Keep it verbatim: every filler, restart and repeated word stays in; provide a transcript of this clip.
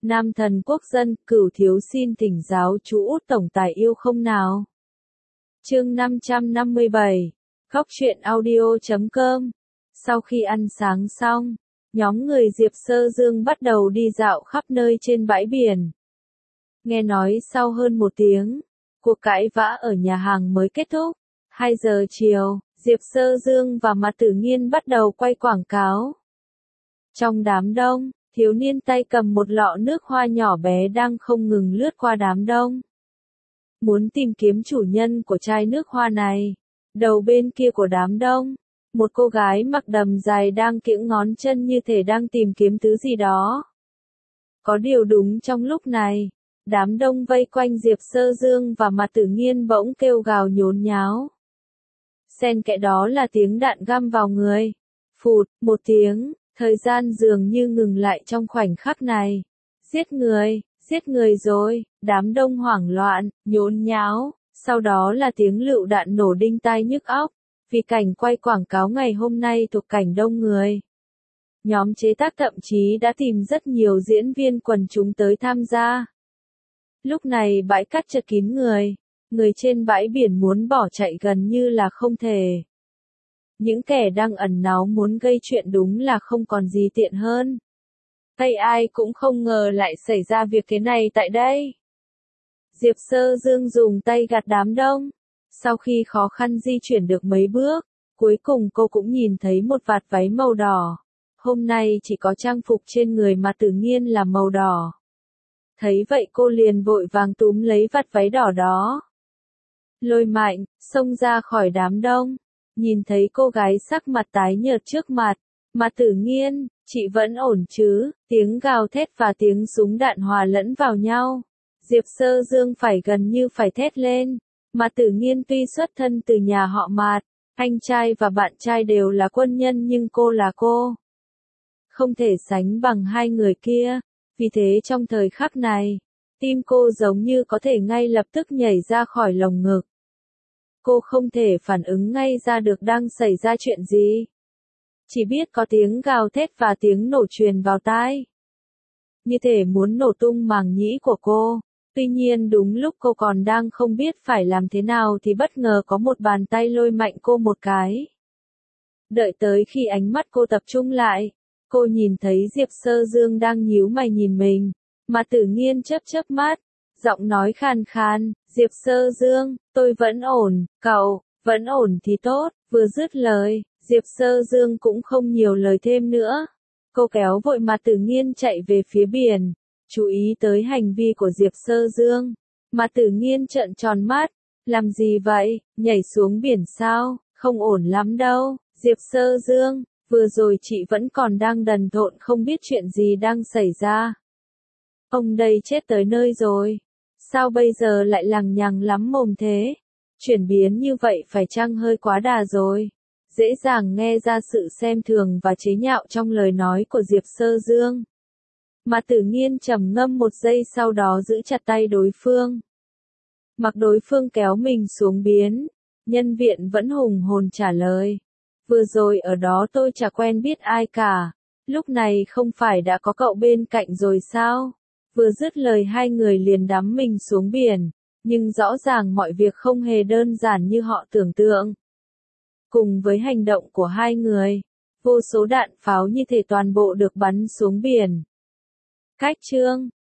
Nam thần quốc dân, Cửu thiếu xin thỉnh giáo chú Út tổng tài yêu không nào. Chương năm trăm năm mươi bảy, Góc truyện audio chấm com. Sau khi ăn sáng xong, nhóm người Diệp Sơ Dương bắt đầu đi dạo khắp nơi trên bãi biển. Nghe nói sau hơn một tiếng, cuộc cãi vã ở nhà hàng mới kết thúc. hai giờ chiều, Diệp Sơ Dương và Mạc Tử Nghiên bắt đầu quay quảng cáo. Trong đám đông, thiếu niên tay cầm một lọ nước hoa nhỏ bé đang không ngừng lướt qua đám đông. Muốn tìm kiếm chủ nhân của chai nước hoa này. Đầu bên kia của đám đông, một cô gái mặc đầm dài đang kiễng ngón chân như thể đang tìm kiếm thứ gì đó. Có điều đúng trong lúc này, đám đông vây quanh Diệp Sơ Dương và Mạc Tử Nghiên bỗng kêu gào nhốn nháo. Xen kẽ đó là tiếng đạn găm vào người. Phụt, một tiếng, thời gian dường như ngừng lại trong khoảnh khắc này. Giết người, giết người rồi, đám đông hoảng loạn, nhốn nháo, sau đó là tiếng lựu đạn nổ đinh tai nhức óc, vì cảnh quay quảng cáo ngày hôm nay thuộc cảnh đông người. Nhóm chế tác thậm chí đã tìm rất nhiều diễn viên quần chúng tới tham gia. Lúc này bãi cát chật kín người, người trên bãi biển muốn bỏ chạy gần như là không thể. Những kẻ đang ẩn náu muốn gây chuyện đúng là không còn gì tiện hơn. Hay ai cũng không ngờ lại xảy ra việc thế này tại đây. Diệp Sơ Dương dùng tay gạt đám đông. Sau khi khó khăn di chuyển được mấy bước, cuối cùng cô cũng nhìn thấy một vạt váy màu đỏ. Hôm nay chỉ có trang phục trên người mà tự nhiên là màu đỏ. Thấy vậy cô liền vội vàng túm lấy vạt váy đỏ đó. Lôi mạnh, xông ra khỏi đám đông. Nhìn thấy cô gái sắc mặt tái nhợt trước mặt, Mạc Tử Nghiên, chị vẫn ổn chứ? Tiếng gào thét và tiếng súng đạn hòa lẫn vào nhau. Diệp Sơ Dương phải gần như phải thét lên. Mạc Tử Nghiên tuy xuất thân từ nhà họ Mạc, anh trai và bạn trai đều là quân nhân nhưng cô là cô. Không thể sánh bằng hai người kia, vì thế trong thời khắc này, tim cô giống như có thể ngay lập tức nhảy ra khỏi lồng ngực. Cô không thể phản ứng ngay ra được đang xảy ra chuyện gì. Chỉ biết có tiếng gào thét và tiếng nổ truyền vào tai. Như thể muốn nổ tung màng nhĩ của cô. Tuy nhiên đúng lúc cô còn đang không biết phải làm thế nào thì bất ngờ có một bàn tay lôi mạnh cô một cái. Đợi tới khi ánh mắt cô tập trung lại, cô nhìn thấy Diệp Sơ Dương đang nhíu mày nhìn mình. Mạc Tử Nghiên chớp chớp mắt, giọng nói khàn khàn, Diệp Sơ Dương, tôi vẫn ổn, cậu, vẫn ổn thì tốt. Vừa dứt lời, Diệp Sơ Dương cũng không nhiều lời thêm nữa. Cô kéo vội Mạc Tử Nghiên chạy về phía biển. Chú ý tới hành vi của Diệp Sơ Dương. Mạc Tử Nghiên trợn tròn mắt. Làm gì vậy, nhảy xuống biển sao, không ổn lắm đâu. Diệp Sơ Dương, vừa rồi chị vẫn còn đang đần độn không biết chuyện gì đang xảy ra. Ông đây chết tới nơi rồi. Sao bây giờ lại lằng nhằng lắm mồm thế? Chuyển biến như vậy phải chăng hơi quá đà rồi? Dễ dàng nghe ra sự xem thường và chế nhạo trong lời nói của Diệp Sơ Dương. Mạc Tử Nghiên trầm ngâm một giây sau đó giữ chặt tay đối phương. Mặc đối phương kéo mình xuống biển, nhân viện vẫn hùng hồn trả lời. Vừa rồi ở đó tôi chả quen biết ai cả. Lúc này không phải đã có cậu bên cạnh rồi sao? Vừa dứt lời hai người liền đắm mình xuống biển. Nhưng rõ ràng mọi việc không hề đơn giản như họ tưởng tượng. Cùng với hành động của hai người, vô số đạn pháo như thể toàn bộ được bắn xuống biển. Cách chương